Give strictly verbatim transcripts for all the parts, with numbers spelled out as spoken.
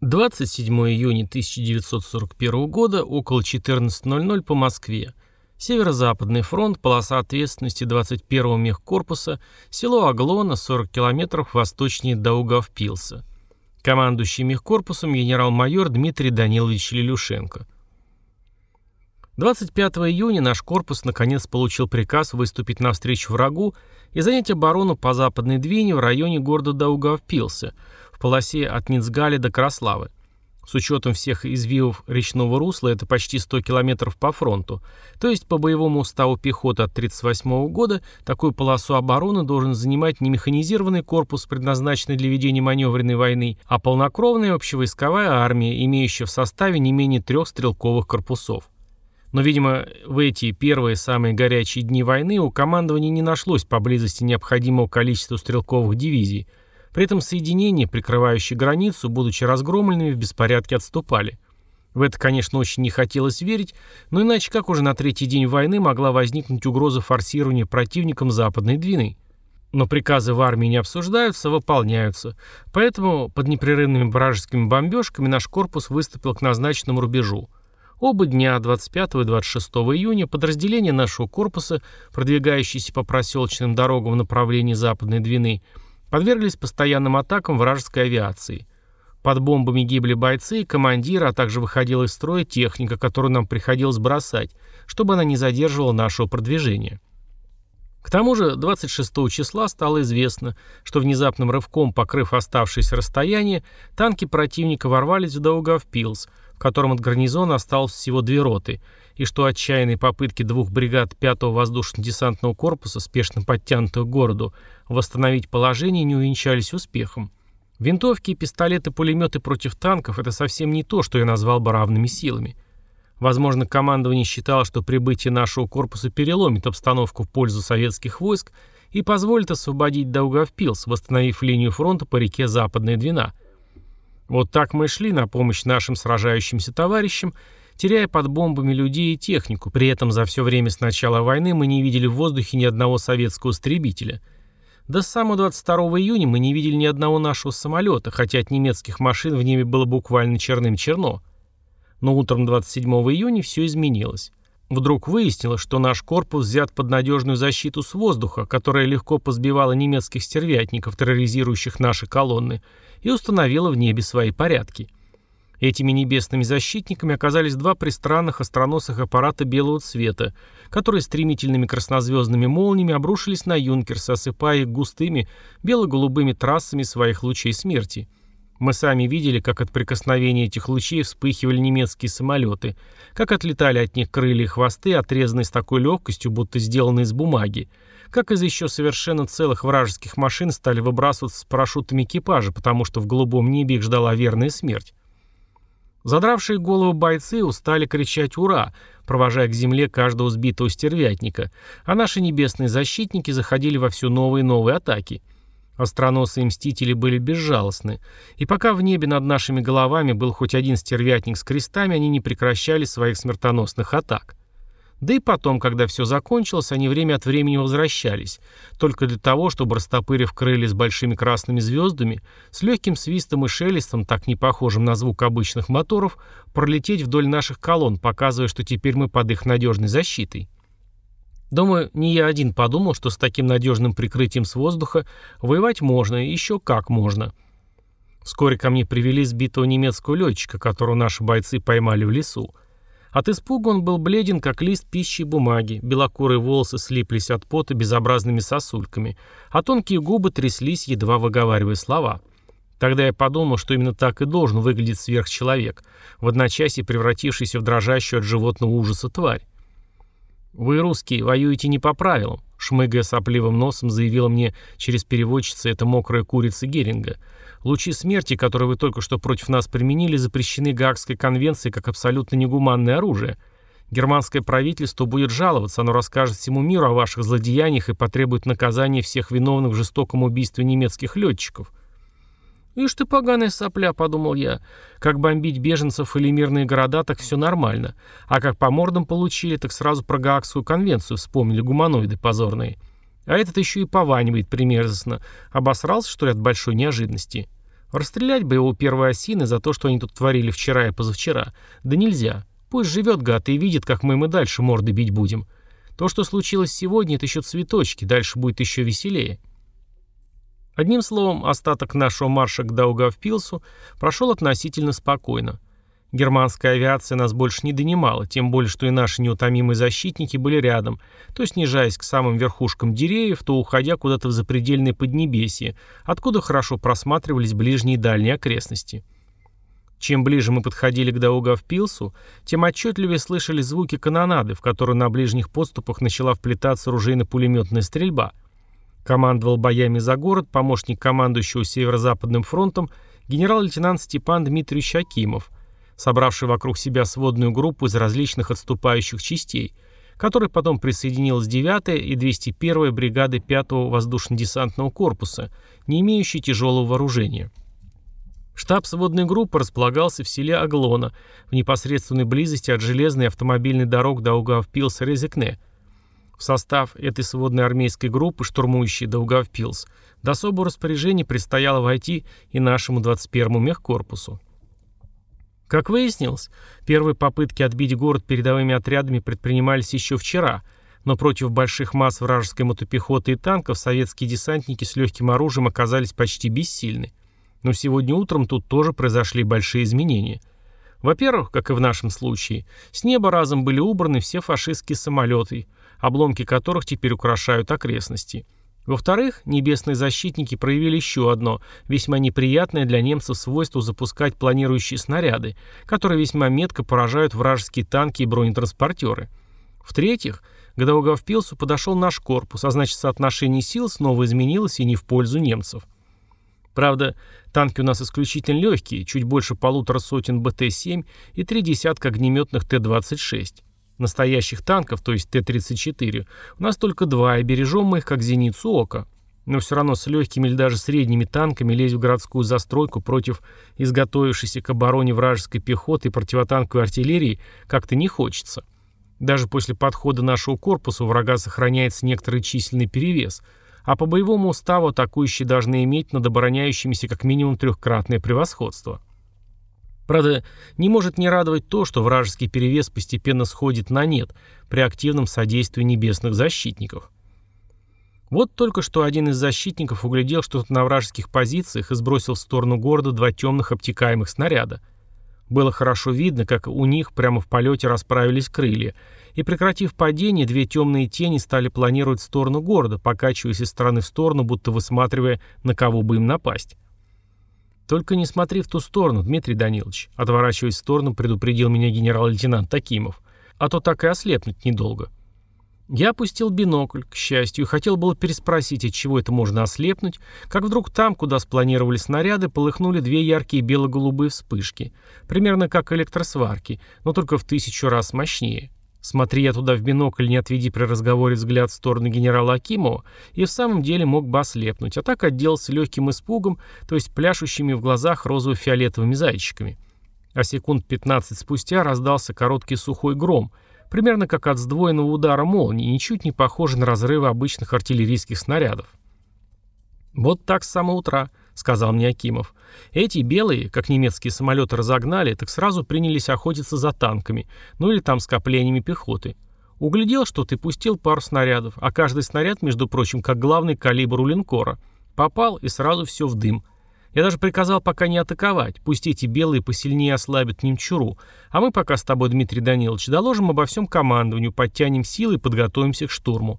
двадцать седьмого июня тысяча девятьсот сорок первого года, около четырнадцать ноль ноль по Москве. Северо-Западный фронт, полоса ответственности двадцать первого мехкорпуса, село Аглона, сорок километров восточнее Даугавпилса. Командующий мехкорпусом генерал-майор Дмитрий Данилович Лелюшенко. двадцать пятого июня наш корпус наконец получил приказ выступить навстречу врагу и занять оборону по Западной Двине в районе города Даугавпилса, в полосе от Ницгаля до Краславы. С учетом всех извивов речного русла это почти сто километров по фронту, то есть по боевому уставу пехоты от тридцать восьмого года такую полосу обороны должен занимать не механизированный корпус, предназначенный для ведения маневренной войны, а полнокровная общевойсковая армия, имеющая в составе не менее трех стрелковых корпусов. Но, видимо, в эти первые самые горячие дни войны у командования не нашлось поблизости необходимого количества стрелковых дивизий. При этом соединения, прикрывающие границу, будучи разгромленными, в беспорядке отступали. В это, конечно, очень не хотелось верить, но иначе как уже на третий день войны могла возникнуть угроза форсирования противником Западной Двины? Но приказы в армии не обсуждаются, а выполняются. Поэтому под непрерывными вражескими бомбежками наш корпус выступил к назначенному рубежу. Оба дня, двадцать пятого и двадцать шестого июня, подразделения нашего корпуса, продвигающиеся по проселочным дорогам в направлении Западной Двины, подверглись постоянным атакам вражеской авиации. Под бомбами гибли бойцы и командиры, а также выходила из строя техника, которую нам приходилось бросать, чтобы она не задерживала нашего продвижения. К тому же двадцать шестого числа стало известно, что внезапным рывком, покрыв оставшееся расстояние, танки противника ворвались в Даугавпилс, в котором от гарнизона осталось всего две роты, и что отчаянные попытки двух бригад пятого воздушно-десантного корпуса, спешно подтянутых к городу, восстановить положение не увенчались успехом. Винтовки, пистолеты, пулеметы против танков – это совсем не то, что я назвал бы равными силами. Возможно, командование считало, что прибытие нашего корпуса переломит обстановку в пользу советских войск и позволит освободить Даугавпилс, восстановив линию фронта по реке Западная Двина. Вот так мы шли на помощь нашим сражающимся товарищам, теряя под бомбами людей и технику. При этом за все время с начала войны мы не видели в воздухе ни одного советского истребителя. До самого двадцать второго июня мы не видели ни одного нашего самолета, хотя от немецких машин в небе было буквально черным-черно. Но утром двадцать седьмого июня все изменилось. Вдруг выяснилось, что наш корпус взят под надежную защиту с воздуха, которая легко позбивала немецких стервятников, терроризирующих наши колонны, и установила в небе свои порядки. Этими небесными защитниками оказались два пристранных остроносых аппарата белого цвета, которые стремительными краснозвездными молниями обрушились на юнкерсы, осыпая их густыми бело-голубыми трассами своих лучей смерти. Мы сами видели, как от прикосновения этих лучей вспыхивали немецкие самолеты, как отлетали от них крылья и хвосты, отрезанные с такой легкостью, будто сделанные из бумаги, как из еще совершенно целых вражеских машин стали выбрасываться с парашютами экипажа, потому что в голубом небе их ждала верная смерть. Задравшие голову бойцы устали кричать «Ура!», провожая к земле каждого сбитого стервятника, а наши небесные защитники заходили во все новые и новые атаки. Остроносые мстители были безжалостны, и пока в небе над нашими головами был хоть один стервятник с крестами, они не прекращали своих смертоносных атак. Да и потом, когда все закончилось, они время от времени возвращались, только для того, чтобы, растопырив крылья с большими красными звездами, с легким свистом и шелестом, так не похожим на звук обычных моторов, пролететь вдоль наших колонн, показывая, что теперь мы под их надежной защитой. Думаю, не я один подумал, что с таким надежным прикрытием с воздуха воевать можно, и еще как можно. Вскоре ко мне привели сбитого немецкого летчика, которого наши бойцы поймали в лесу. От испуга он был бледен, как лист пищи и бумаги, белокурые волосы слиплись от пота безобразными сосульками, а тонкие губы тряслись, едва выговаривая слова. Тогда я подумал, что именно так и должен выглядеть сверхчеловек, в одночасье превратившийся в дрожащую от животного ужаса тварь. «Вы, русские, воюете не по правилам», — шмыгая сопливым носом, заявила мне через переводчицу эта мокрая курица Геринга. «Лучи смерти, которые вы только что против нас применили, запрещены Гаагской конвенцией как абсолютно негуманное оружие. Германское правительство будет жаловаться, оно расскажет всему миру о ваших злодеяниях и потребует наказания всех виновных в жестоком убийстве немецких летчиков». «Ишь ты, поганая сопля», — подумал я. «Как бомбить беженцев или мирные города, так все нормально. А как по мордам получили, так сразу про Гаагскую конвенцию вспомнили гуманоиды позорные. А этот еще и пованивает примерзостно. Обосрался, что ли, от большой неожиданности? Расстрелять бы его первой осины за то, что они тут творили вчера и позавчера. Да нельзя. Пусть живет гад и видит, как мы им и дальше морды бить будем. То, что случилось сегодня, это еще цветочки, дальше будет еще веселее. Одним словом, остаток нашего марша к Даугавпилсу прошел относительно спокойно. Германская авиация нас больше не донимала, тем более, что и наши неутомимые защитники были рядом, то снижаясь к самым верхушкам деревьев, то уходя куда-то в запредельное поднебесье, откуда хорошо просматривались ближние и дальние окрестности. Чем ближе мы подходили к Даугавпилсу, тем отчетливее слышали звуки канонады, в которую на ближних подступах начала вплетаться оружейно-пулеметная стрельба. Командовал боями за город помощник командующего Северо-Западным фронтом генерал-лейтенант Степан Дмитриевич Акимов, собравший вокруг себя сводную группу из различных отступающих частей, которой потом присоединилась девятая и двести первая бригады пятого воздушно-десантного корпуса, не имеющие тяжелого вооружения. Штаб сводной группы располагался в селе Аглона, в непосредственной близости от железной автомобильной дорог Даугавпилс-Резекне. В состав этой сводной армейской группы, штурмующей Даугавпилс, до особого распоряжения предстояло войти и нашему двадцать первому мехкорпусу. Как выяснилось, первые попытки отбить город передовыми отрядами предпринимались еще вчера, но против больших масс вражеской мотопехоты и танков советские десантники с легким оружием оказались почти бессильны. Но сегодня утром тут тоже произошли большие изменения. Во-первых, как и в нашем случае, с неба разом были убраны все фашистские самолеты, обломки которых теперь украшают окрестности. Во-вторых, небесные защитники проявили еще одно, весьма неприятное для немцев свойство запускать планирующие снаряды, которые весьма метко поражают вражеские танки и бронетранспортеры. В-третьих, к Даугавпилсу подошел наш корпус, а значит соотношение сил снова изменилось и не в пользу немцев. Правда, танки у нас исключительно легкие, чуть больше полутора сотен бэ тэ семь и три десятка огнеметных тэ двадцать шесть. Настоящих танков, то есть тэ тридцать четыре, у нас только два, и бережем мы их как зеницу ока. Но все равно с легкими или даже средними танками лезть в городскую застройку против изготовившейся к обороне вражеской пехоты и противотанковой артиллерии как-то не хочется. Даже после подхода нашего корпуса у врага сохраняется некоторый численный перевес, а по боевому уставу атакующие должны иметь над обороняющимися как минимум трехкратное превосходство. Правда, не может не радовать то, что вражеский перевес постепенно сходит на нет при активном содействии небесных защитников. Вот только что один из защитников углядел что-то на вражеских позициях и сбросил в сторону города два темных обтекаемых снаряда. Было хорошо видно, как у них прямо в полете расправились крылья, и, прекратив падение, две темные тени стали планировать в сторону города, покачиваясь из стороны в сторону, будто высматривая, на кого бы им напасть. «Только не смотри в ту сторону, Дмитрий Данилович», отворачиваясь в сторону, предупредил меня генерал-лейтенант Акимов, «а то так и ослепнуть недолго». Я опустил бинокль, к счастью, и хотел было переспросить, от чего это можно ослепнуть, как вдруг там, куда спланировали снаряды, полыхнули две яркие бело-голубые вспышки, примерно как электросварки, но только в тысячу раз мощнее. Смотри я туда в бинокль, не отведи при разговоре взгляд в сторону генерала Акимова, и в самом деле мог бы ослепнуть, а так отделался легким испугом, то есть пляшущими в глазах розово-фиолетовыми зайчиками. А секунд пятнадцать спустя раздался короткий сухой гром, примерно как от сдвоенного удара молнии, ничуть не похожий на разрывы обычных артиллерийских снарядов. «Вот так с самого утра», — сказал мне Акимов. «Эти белые, как немецкие самолеты разогнали, так сразу принялись охотиться за танками, ну или там скоплениями пехоты. Углядел, что ты пустил пару снарядов, а каждый снаряд, между прочим, как главный калибр у линкора. Попал, и сразу все в дым. Я даже приказал пока не атаковать, пусть эти белые посильнее ослабят немчуру, а мы пока с тобой, Дмитрий Данилович, доложим обо всем командованию, подтянем силы и подготовимся к штурму».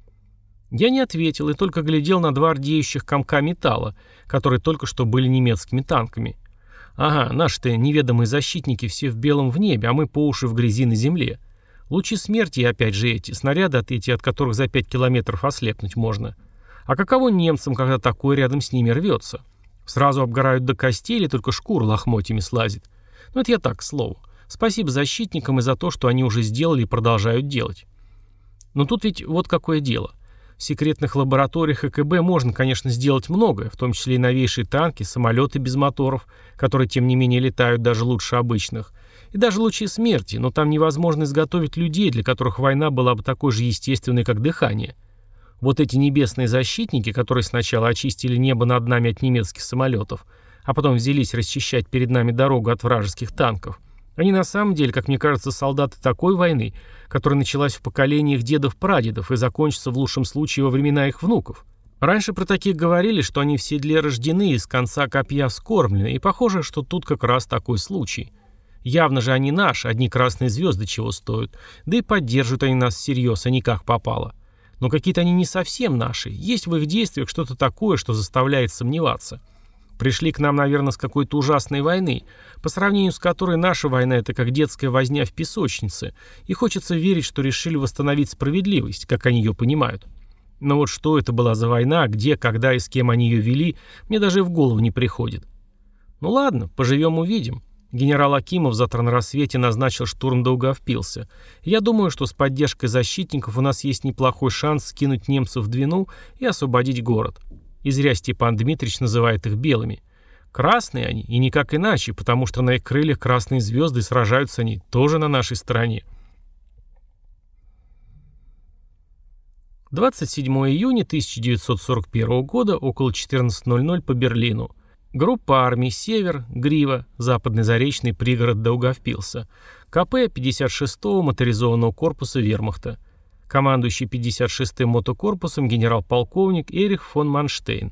Я не ответил и только глядел на два рдеющих комка металла, которые только что были немецкими танками. Ага, наши-то неведомые защитники все в белом в небе, а мы по уши в грязи на земле. Лучи смерти и опять же эти, снаряды от эти, от которых за пять километров ослепнуть можно. А каково немцам, когда такое рядом с ними рвется? Сразу обгорают до костей или только шкура лохмотьями слазит? Ну это я так, к слову. Спасибо защитникам и за то, что они уже сделали и продолжают делать. Но тут ведь вот какое дело. В секретных лабораториях э ка бэ можно, конечно, сделать многое, в том числе и новейшие танки, самолеты без моторов, которые, тем не менее, летают даже лучше обычных, и даже лучи смерти, но там невозможно изготовить людей, для которых война была бы такой же естественной, как дыхание. Вот эти небесные защитники, которые сначала очистили небо над нами от немецких самолетов, а потом взялись расчищать перед нами дорогу от вражеских танков. Они на самом деле, как мне кажется, солдаты такой войны, которая началась в поколении их дедов-прадедов и закончится в лучшем случае во времена их внуков. Раньше про таких говорили, что они в седле рождены и с конца копья вскормлены, и похоже, что тут как раз такой случай. Явно же они наши, одни красные звезды чего стоят, да и поддерживают они нас всерьез, а не как попало. Но какие-то они не совсем наши, есть в их действиях что-то такое, что заставляет сомневаться. Пришли к нам, наверное, с какой-то ужасной войны, по сравнению с которой наша война – это как детская возня в песочнице, и хочется верить, что решили восстановить справедливость, как они ее понимают. Но вот что это была за война, где, когда и с кем они ее вели, мне даже и в голову не приходит. Ну ладно, поживем-увидим. Генерал Акимов завтра на рассвете назначил штурм Даугавпилса. Я думаю, что с поддержкой защитников у нас есть неплохой шанс скинуть немцев в Двину и освободить город. И зря Степан Дмитриевич называет их белыми. Красные они, и никак иначе, потому что на их крыльях красные звезды, и сражаются они тоже на нашей стороне. двадцать седьмого июня тысяча девятьсот сорок первого года, около четырнадцать ноль ноль по Берлину. Группа армий «Север», «Грива», западный заречный пригород Даугавпилса, КП пятьдесят шестого моторизованного корпуса вермахта, командующий пятьдесят шестым мотокорпусом генерал-полковник Эрих фон Манштейн.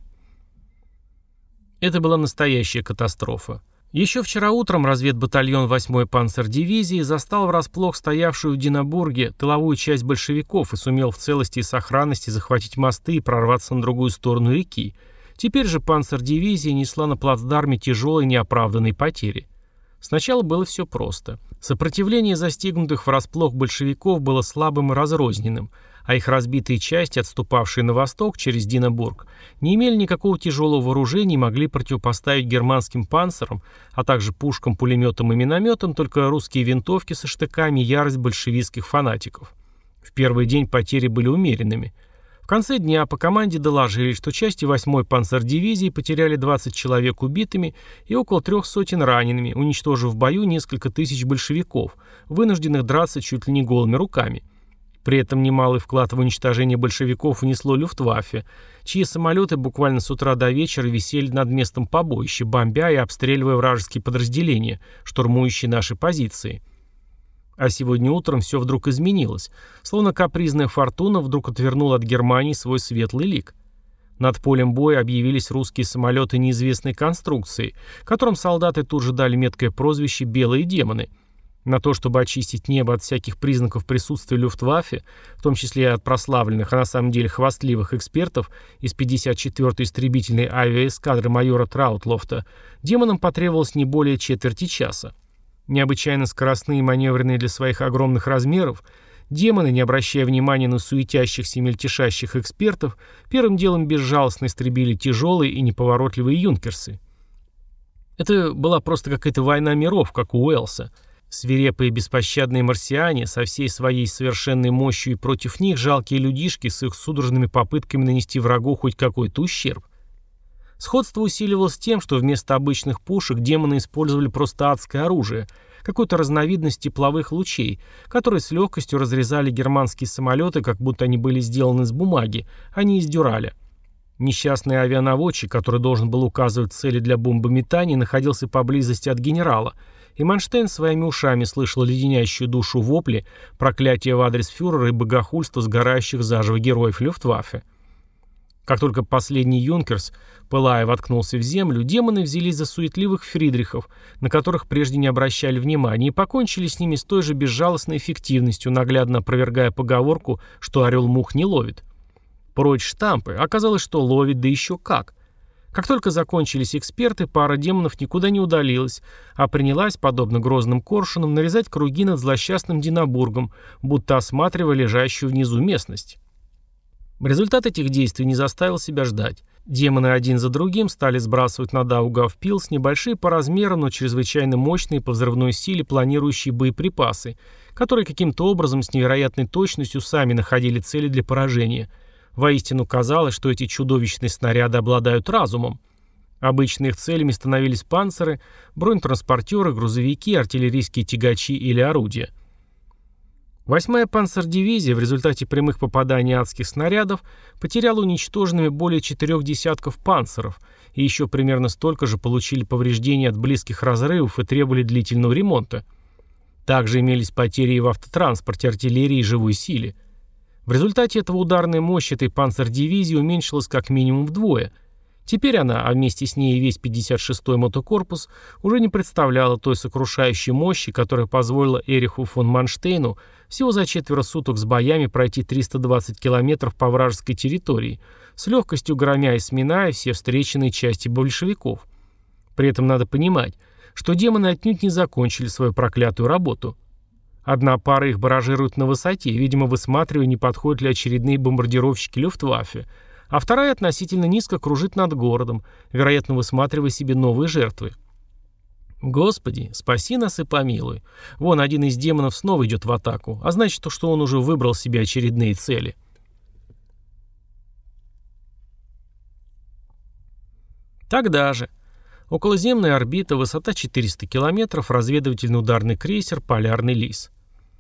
Это была настоящая катастрофа. Еще вчера утром разведбатальон восьмой панцердивизии застал врасплох стоявшую в Динабурге тыловую часть большевиков и сумел в целости и сохранности захватить мосты и прорваться на другую сторону реки. Теперь же панцердивизия несла на плацдарме тяжелые неоправданные потери. Сначала было все просто. Сопротивление застигнутых врасплох большевиков было слабым и разрозненным, а их разбитые части, отступавшие на восток через Динабург, не имели никакого тяжелого вооружения и могли противопоставить германским панцерам, а также пушкам, пулеметам и минометам только русские винтовки со штыками и ярость большевистских фанатиков. В первый день потери были умеренными. В конце дня по команде доложили, что части восьмой панцердивизии потеряли двадцать человек убитыми и около трех сотен ранеными, уничтожив в бою несколько тысяч большевиков, вынужденных драться чуть ли не голыми руками. При этом немалый вклад в уничтожение большевиков внесло Люфтваффе, чьи самолеты буквально с утра до вечера висели над местом побоища, бомбя и обстреливая вражеские подразделения, штурмующие наши позиции. А сегодня утром все вдруг изменилось, словно капризная фортуна вдруг отвернула от Германии свой светлый лик. Над полем боя объявились русские самолеты неизвестной конструкции, которым солдаты тут же дали меткое прозвище «белые демоны». На то, чтобы очистить небо от всяких признаков присутствия Люфтваффе, в том числе и от прославленных, а на самом деле хвастливых экспертов из пятьдесят четвёртой истребительной авиаэскадры майора Траутлофта, демонам потребовалось не более четверти часа. Необычайно скоростные и маневренные для своих огромных размеров, демоны, не обращая внимания на суетящихся и мельтешащих экспертов, первым делом безжалостно истребили тяжелые и неповоротливые юнкерсы. Это была просто какая-то война миров, как у Уэллса. Свирепые беспощадные марсиане со всей своей совершенной мощью и против них жалкие людишки с их судорожными попытками нанести врагу хоть какой-то ущерб. Сходство усиливалось тем, что вместо обычных пушек демоны использовали просто адское оружие, какую-то разновидность тепловых лучей, которые с легкостью разрезали германские самолеты, как будто они были сделаны из бумаги, а не из дюраля. Несчастный авианаводчик, который должен был указывать цели для бомбометания, находился поблизости от генерала, и Манштейн своими ушами слышал леденящую душу вопли, проклятия в адрес фюрера и богохульство сгорающих заживо героев Люфтваффе. Как только последний юнкерс, пылая, воткнулся в землю, демоны взялись за суетливых фридрихов, на которых прежде не обращали внимания, и покончили с ними с той же безжалостной эффективностью, наглядно опровергая поговорку, что орел мух не ловит. Прочь штампы, оказалось, что ловит, да еще как. Как только закончились эксперты, пара демонов никуда не удалилась, а принялась, подобно грозным коршунам, нарезать круги над злосчастным Динабургом, будто осматривая лежащую внизу местность. Результат этих действий не заставил себя ждать. Демоны один за другим стали сбрасывать на Даугавпилс небольшие по размеру, но чрезвычайно мощные по взрывной силе планирующие боеприпасы, которые каким-то образом с невероятной точностью сами находили цели для поражения. Воистину казалось, что эти чудовищные снаряды обладают разумом. Обычно их целями становились панциры, бронетранспортеры, грузовики, артиллерийские тягачи или орудия. Восьмая панцердивизия в результате прямых попаданий адских снарядов потеряла уничтоженными более четырех десятков панцеров, и еще примерно столько же получили повреждений от близких разрывов и требовали длительного ремонта. Также имелись потери и в автотранспорте, артиллерии и живой силе. В результате этого ударная мощь этой панцердивизии уменьшилась как минимум вдвое. Теперь она, а вместе с ней и весь пятьдесят шестой мотокорпус, уже не представляла той сокрушающей мощи, которая позволила Эриху фон Манштейну всего за четверо суток с боями пройти триста двадцать километров по вражеской территории, с легкостью громя и сминая все встреченные части большевиков. При этом надо понимать, что демоны отнюдь не закончили свою проклятую работу. Одна пара их баражирует на высоте, видимо, высматривая, не подходят ли очередные бомбардировщики Люфтваффе, а вторая относительно низко кружит над городом, вероятно, высматривая себе новые жертвы. Господи, спаси нас и помилуй. Вон один из демонов снова идет в атаку, а значит, то, что он уже выбрал себе очередные цели. Тогда же. Околоземная орбита, высота четыреста километров, разведывательный ударный крейсер «Полярный лис».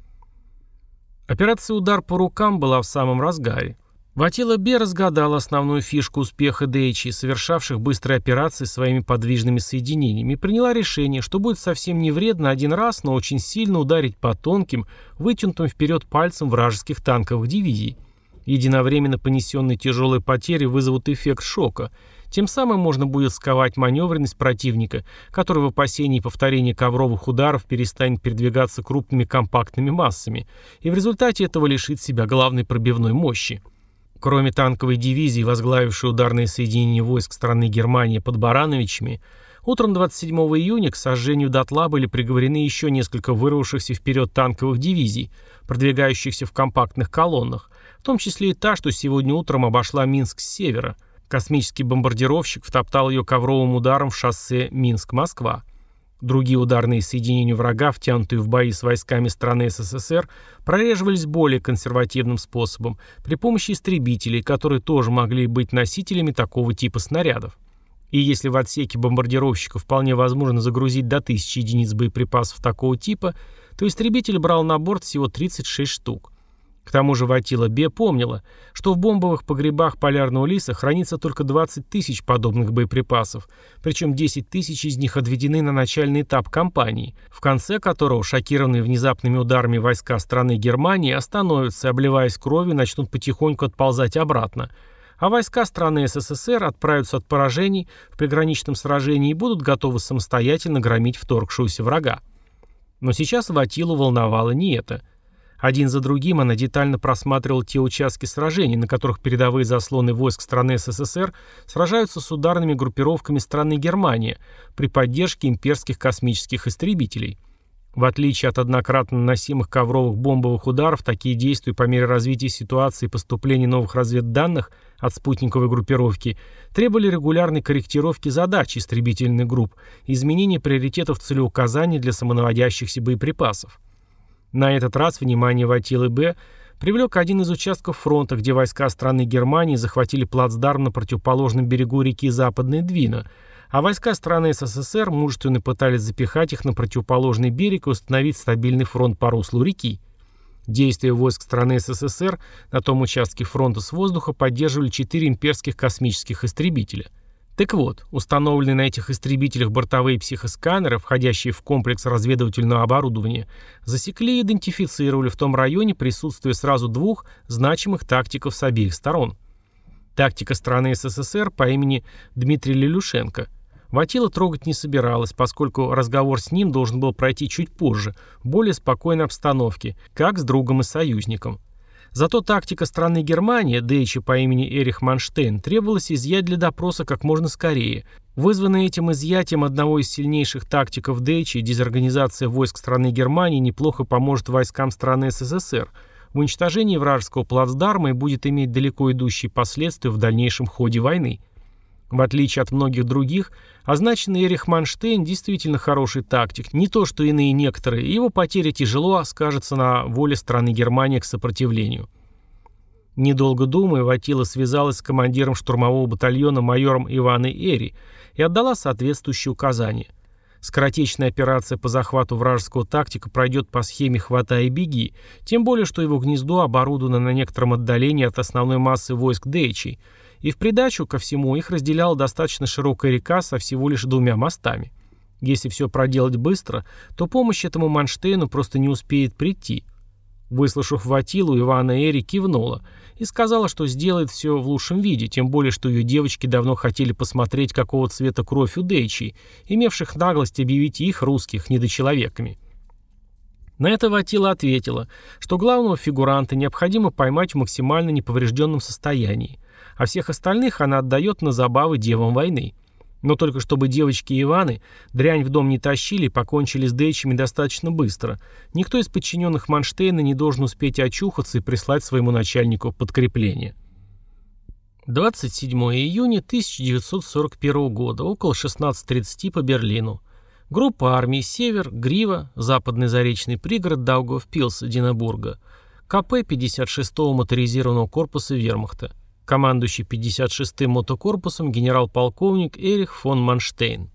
Операция «Удар по рукам» была в самом разгаре. Ватила Бе разгадал основную фишку успеха Дейчи, совершавших быстрые операции своими подвижными соединениями, и приняла решение, что будет совсем не вредно один раз, но очень сильно ударить по тонким, вытянутым вперед пальцем вражеских танковых дивизий. Единовременно понесенные тяжелые потери вызовут эффект шока. Тем самым можно будет сковать маневренность противника, который в опасении повторения ковровых ударов перестанет передвигаться крупными компактными массами, и в результате этого лишит себя главной пробивной мощи. Кроме танковой дивизии, возглавившей ударные соединения войск страны Германии под Барановичами, утром двадцать седьмого июня к сожжению дотла были приговорены еще несколько вырвавшихся вперед танковых дивизий, продвигающихся в компактных колоннах, в том числе и та, что сегодня утром обошла Минск с севера. Космический бомбардировщик втоптал ее ковровым ударом в шоссе Минск-Москва. Другие ударные соединения врага, втянутые в бои с войсками страны СССР, прореживались более консервативным способом, при помощи истребителей, которые тоже могли быть носителями такого типа снарядов. И если в отсеке бомбардировщиков вполне возможно загрузить до тысячи единиц боеприпасов такого типа, то истребитель брал на борт всего тридцать шесть штук. К тому же Ватила Бе помнила, что в бомбовых погребах Полярного лиса хранится только двадцать тысяч подобных боеприпасов, причем десять тысяч из них отведены на начальный этап кампании, в конце которого шокированные внезапными ударами войска страны Германии остановятся, обливаясь кровью, начнут потихоньку отползать обратно, а войска страны СССР отправятся от поражений в приграничном сражении и будут готовы самостоятельно громить вторгшегося врага. Но сейчас Ватилу волновало не это. Один за другим она детально просматривала те участки сражений, на которых передовые заслоны войск страны СССР сражаются с ударными группировками страны Германия при поддержке имперских космических истребителей. В отличие от однократно наносимых ковровых бомбовых ударов, такие действия по мере развития ситуации и поступления новых разведданных от спутниковой группировки требовали регулярной корректировки задач истребительных групп и изменения приоритетов целеуказаний для самонаводящихся боеприпасов. На этот раз внимание Ватилы Бе привлек один из участков фронта, где войска страны Германии захватили плацдарм на противоположном берегу реки Западная Двина, а войска страны СССР мужественно пытались запихать их на противоположный берег и установить стабильный фронт по руслу реки. Действия войск страны СССР на том участке фронта с воздуха поддерживали четыре имперских космических истребителя. Так вот, установленные на этих истребителях бортовые психосканеры, входящие в комплекс разведывательного оборудования, засекли и идентифицировали в том районе присутствие сразу двух значимых тактиков с обеих сторон. Тактика страны СССР по имени Дмитрий Лелюшенко. Ватила трогать не собиралась, поскольку разговор с ним должен был пройти чуть позже, в более спокойной обстановке, как с другом и союзником. Зато тактика страны Германия, Дейчи по имени Эрих Манштейн, требовалось изъять для допроса как можно скорее. Вызванная этим изъятием одного из сильнейших тактиков Дейчи, дезорганизация войск страны Германии неплохо поможет войскам страны СССР в уничтожении вражеского плацдарма и будет иметь далеко идущие последствия в дальнейшем ходе войны. В отличие от многих других, означенный Эрих Манштейн действительно хороший тактик, не то что иные некоторые, и его потеря тяжело скажется на воле страны Германии к сопротивлению. Недолго думая, Ватила связалась с командиром штурмового батальона майором Иваной Эри и отдала соответствующие указания. Скоротечная операция по захвату вражеского тактика пройдет по схеме «хватай и беги», тем более, что его гнездо оборудовано на некотором отдалении от основной массы войск Дэйчи, и в придачу ко всему их разделяла достаточно широкая река со всего лишь двумя мостами. Если все проделать быстро, то помощь этому Манштейну просто не успеет прийти. Выслушав Ватилу, Ивана Эри кивнула и сказала, что сделает все в лучшем виде, тем более, что ее девочки давно хотели посмотреть, какого цвета кровь у Дэйчи, имевших наглость объявить их, русских, недочеловеками. На это Ватила ответила, что главного фигуранта необходимо поймать в максимально неповрежденном состоянии, а всех остальных она отдает на забавы девам войны. Но только чтобы девочки и Иваны дрянь в дом не тащили и покончили с Дэйчами достаточно быстро. Никто из подчиненных Манштейна не должен успеть очухаться и прислать своему начальнику подкрепление. двадцать седьмого июня тысяча девятьсот сорок первого года, около шестнадцати тридцати по Берлину. Группа армий «Север», «Грива», западный заречный пригород Даугавпилса, Динабурга, КП пятьдесят шестого моторизированного корпуса вермахта. Командующий пятьдесят шестым мотокорпусом генерал-полковник Эрих фон Манштейн.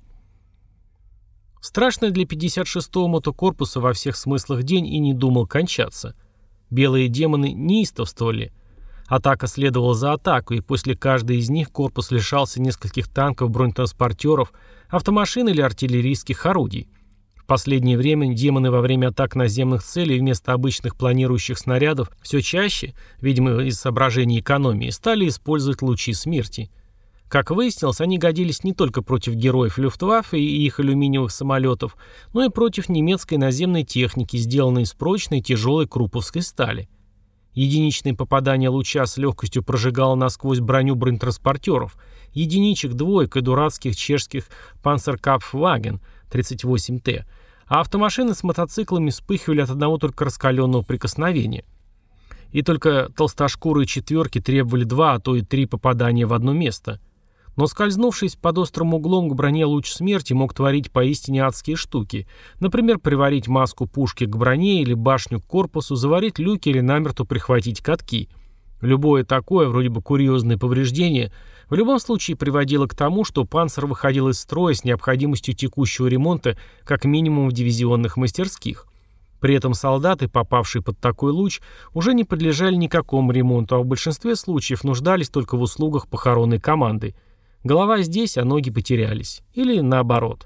Страшный для пятьдесят шестого мотокорпуса во всех смыслах день и не думал кончаться. Белые демоны неистовствовали. Атака следовала за атакой, и после каждой из них корпус лишался нескольких танков, бронетранспортеров, автомашин или артиллерийских орудий. В последнее время демоны во время атак наземных целей вместо обычных планирующих снарядов все чаще, видимо из соображений экономии, стали использовать лучи смерти. Как выяснилось, они годились не только против героев Люфтваффе и их алюминиевых самолетов, но и против немецкой наземной техники, сделанной из прочной тяжелой крупповской стали. Единичное попадание луча с легкостью прожигало насквозь броню бронетранспортеров, единичек, двоек и дурацких чешских «Панцеркапфваген» тридцать восемь Т, а автомашины с мотоциклами вспыхивали от одного только раскаленного прикосновения. И только толстошкурые четверки требовали два, а то и три попадания в одно место. Но скользнувшись под острым углом к броне луч смерти мог творить поистине адские штуки. Например, приварить маску пушки к броне или башню к корпусу, заварить люки или намертво прихватить катки. Любое такое, вроде бы курьезное повреждение, в любом случае приводило к тому, что «Панцер» выходил из строя с необходимостью текущего ремонта как минимум в дивизионных мастерских. При этом солдаты, попавшие под такой луч, уже не подлежали никакому ремонту, а в большинстве случаев нуждались только в услугах похоронной команды. Голова здесь, а ноги потерялись. Или наоборот.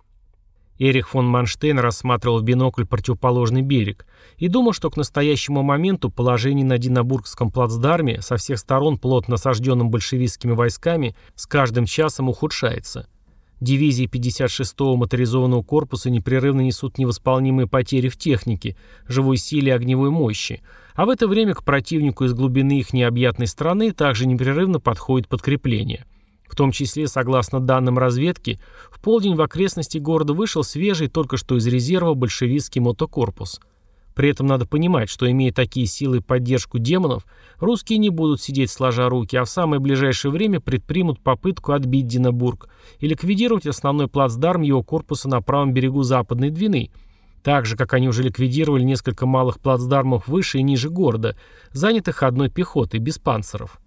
Эрих фон Манштейн рассматривал в бинокль противоположный берег и думал, что к настоящему моменту положение на Динабургском плацдарме, со всех сторон плотно осажденным большевистскими войсками, с каждым часом ухудшается. Дивизии пятьдесят шестого моторизованного корпуса непрерывно несут невосполнимые потери в технике, живой силе и огневой мощи, а в это время к противнику из глубины их необъятной страны также непрерывно подходит подкрепление. В том числе, согласно данным разведки, в полдень в окрестности города вышел свежий, только что из резерва, большевистский мотокорпус. При этом надо понимать, что, имея такие силы и поддержку демонов, русские не будут сидеть сложа руки, а в самое ближайшее время предпримут попытку отбить Динабург и ликвидировать основной плацдарм его корпуса на правом берегу Западной Двины, так же, как они уже ликвидировали несколько малых плацдармов выше и ниже города, занятых одной пехотой, без панцеров.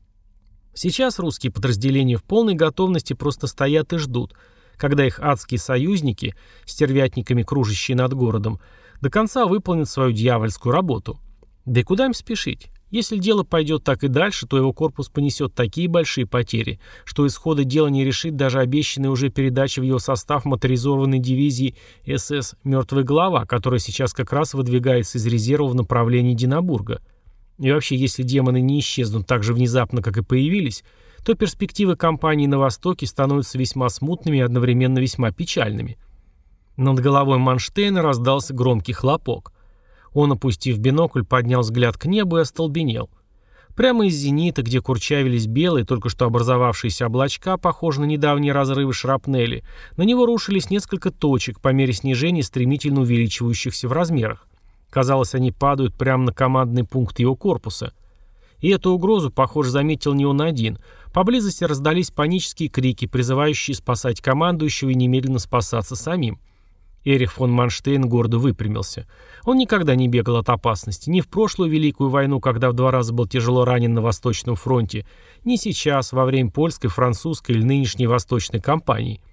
Сейчас русские подразделения в полной готовности просто стоят и ждут, когда их адские союзники, стервятниками кружащие над городом, до конца выполнят свою дьявольскую работу. Да и куда им спешить? Если дело пойдет так и дальше, то его корпус понесет такие большие потери, что исхода дела не решит даже обещанная уже передача в его состав моторизованной дивизии СС «Мертвая голова», которая сейчас как раз выдвигается из резерва в направлении Динабурга. И вообще, если демоны не исчезнут так же внезапно, как и появились, то перспективы кампании на Востоке становятся весьма смутными и одновременно весьма печальными. Над головой Манштейна раздался громкий хлопок. Он, опустив бинокль, поднял взгляд к небу и остолбенел. Прямо из зенита, где курчавились белые, только что образовавшиеся облачка, похожие на недавние разрывы шрапнели, на него рушились несколько точек, по мере снижения стремительно увеличивающихся в размерах. Казалось, они падают прямо на командный пункт его корпуса. И эту угрозу, похоже, заметил не он один. Поблизости раздались панические крики, призывающие спасать командующего и немедленно спасаться самим. Эрих фон Манштейн гордо выпрямился. Он никогда не бегал от опасности. Ни в прошлую Великую войну, когда в два раза был тяжело ранен на Восточном фронте, ни сейчас, во время польской, французской или нынешней Восточной кампании.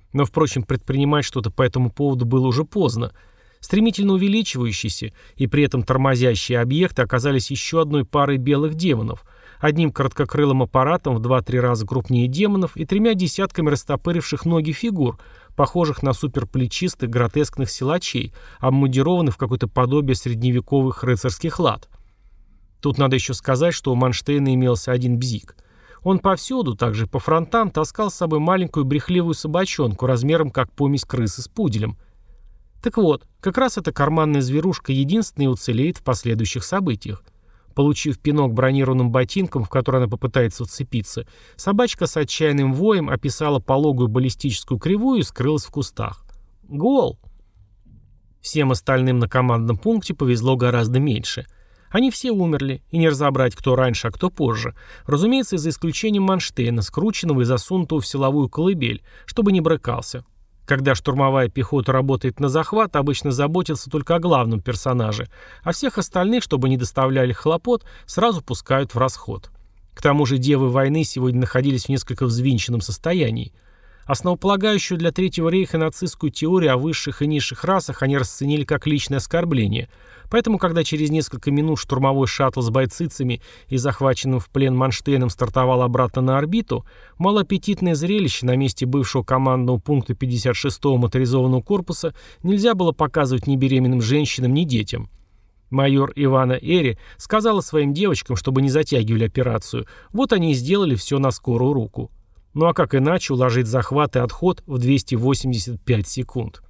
Но, впрочем, предпринимать что-то по этому поводу было уже поздно. Стремительно увеличивающиеся и при этом тормозящие объекты оказались еще одной парой белых демонов, одним короткокрылым аппаратом в два-три раза крупнее демонов и тремя десятками растопыривших ноги фигур, похожих на суперплечистых гротескных силачей, обмундированных в какое-то подобие средневековых рыцарских лад. Тут надо еще сказать, что у Манштейна имелся один бзик. Он повсюду, также по фронтам, таскал с собой маленькую брехливую собачонку размером как помесь крысы с пуделем. Так вот, как раз эта карманная зверушка единственная уцелеет в последующих событиях. Получив пинок бронированным ботинком, в который она попытается вцепиться, собачка с отчаянным воем описала пологую баллистическую кривую и скрылась в кустах. Гол! Всем остальным на командном пункте повезло гораздо меньше. Они все умерли, и не разобрать, кто раньше, а кто позже. Разумеется, за исключением Манштейна, скрученного и засунутого в силовую колыбель, чтобы не брыкался. Когда штурмовая пехота работает на захват, обычно заботятся только о главном персонаже, а всех остальных, чтобы не доставляли хлопот, сразу пускают в расход. К тому же девы войны сегодня находились в несколько взвинченном состоянии. Основополагающую для Третьего рейха нацистскую теорию о высших и низших расах они расценили как личное оскорбление. Поэтому, когда через несколько минут штурмовой шаттл с бойцицами и захваченным в плен Манштейном стартовал обратно на орбиту, малоаппетитное зрелище на месте бывшего командного пункта пятьдесят шестого моторизованного корпуса нельзя было показывать ни беременным женщинам, ни детям. Майор Ивана Эри сказала своим девочкам, чтобы не затягивали операцию. Вот они и сделали все на скорую руку. Ну а как иначе уложить захват и отход в двести восемьдесят пять секунд?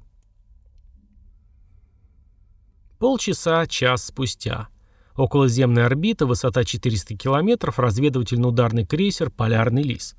Полчаса, час спустя. Околоземная орбита, высота четыреста километров, разведывательно-ударный крейсер «Полярный лис».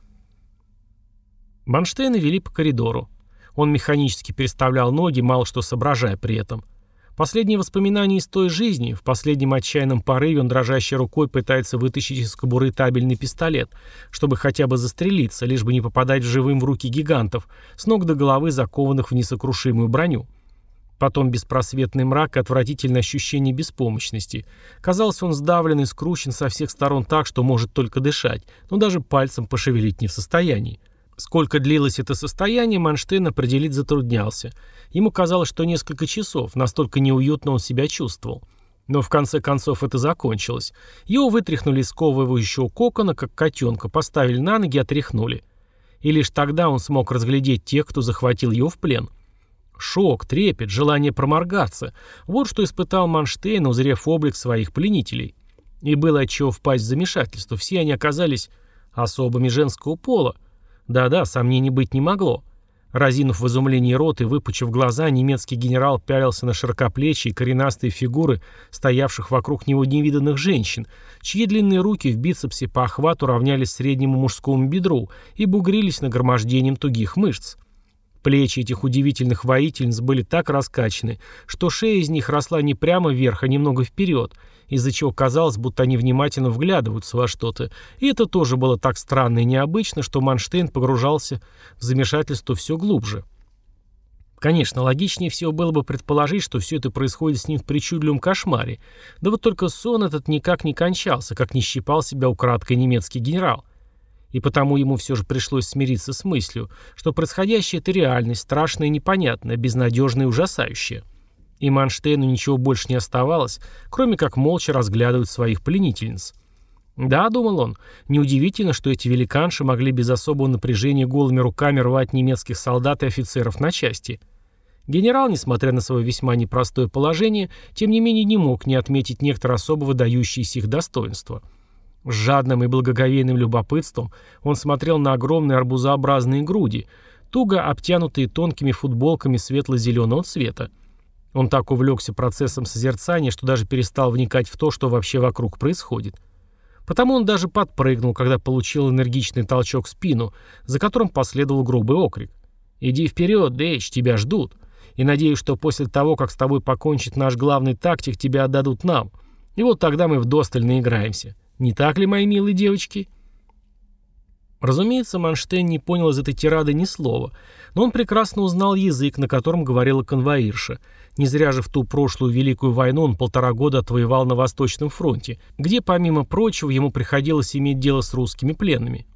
Манштейна вели по коридору. Он механически переставлял ноги, мало что соображая при этом. Последние воспоминания из той жизни. В последнем отчаянном порыве он дрожащей рукой пытается вытащить из кобуры табельный пистолет, чтобы хотя бы застрелиться, лишь бы не попадать живым в руки гигантов, с ног до головы закованных в несокрушимую броню. Потом беспросветный мрак и отвратительное ощущение беспомощности. Казалось, он сдавлен и скручен со всех сторон так, что может только дышать, но даже пальцем пошевелить не в состоянии. Сколько длилось это состояние, Манштейн определить затруднялся. Ему казалось, что несколько часов, настолько неуютно он себя чувствовал. Но в конце концов это закончилось. Его вытряхнули из сковывающего кокона, как котенка, поставили на ноги и отряхнули. И лишь тогда он смог разглядеть тех, кто захватил его в плен. Шок, трепет, желание проморгаться – вот что испытал Манштейн, узрев облик своих пленителей. И было отчего впасть в замешательство. Все они оказались особами женского пола. Да-да, сомнений быть не могло. Разинув в изумлении рот и выпучив глаза, немецкий генерал пялился на широкоплечие и коренастые фигуры стоявших вокруг него невиданных женщин, чьи длинные руки в бицепсе по охвату равнялись среднему мужскому бедру и бугрились нагромождением тугих мышц. Плечи этих удивительных воительниц были так раскачаны, что шея из них росла не прямо вверх, а немного вперед, из-за чего казалось, будто они внимательно вглядываются во что-то. И это тоже было так странно и необычно, что Манштейн погружался в замешательство все глубже. Конечно, логичнее всего было бы предположить, что все это происходит с ним в причудливом кошмаре. Да вот только сон этот никак не кончался, как не щипал себя украдкой немецкий генерал. И потому ему все же пришлось смириться с мыслью, что происходящее – это реальность, страшная и непонятная, безнадежная и ужасающая. И Манштейну ничего больше не оставалось, кроме как молча разглядывать своих пленительниц. Да, думал он, неудивительно, что эти великанши могли без особого напряжения голыми руками рвать немецких солдат и офицеров на части. Генерал, несмотря на свое весьма непростое положение, тем не менее не мог не отметить некоторые особо выдающиеся их достоинства. С жадным и благоговейным любопытством он смотрел на огромные арбузообразные груди, туго обтянутые тонкими футболками светло-зеленого цвета. Он так увлекся процессом созерцания, что даже перестал вникать в то, что вообще вокруг происходит. Потому он даже подпрыгнул, когда получил энергичный толчок в спину, за которым последовал грубый окрик. «Иди вперед, Дэйч, тебя ждут. И надеюсь, что после того, как с тобой покончит наш главный тактик, тебя отдадут нам. И вот тогда мы вдосталь наиграемся. Не так ли, мои милые девочки?» Разумеется, Манштейн не понял из этой тирады ни слова, но он прекрасно узнал язык, на котором говорила конвоирша. Не зря же в ту прошлую Великую войну он полтора года отвоевал на Восточном фронте, где, помимо прочего, ему приходилось иметь дело с русскими пленными.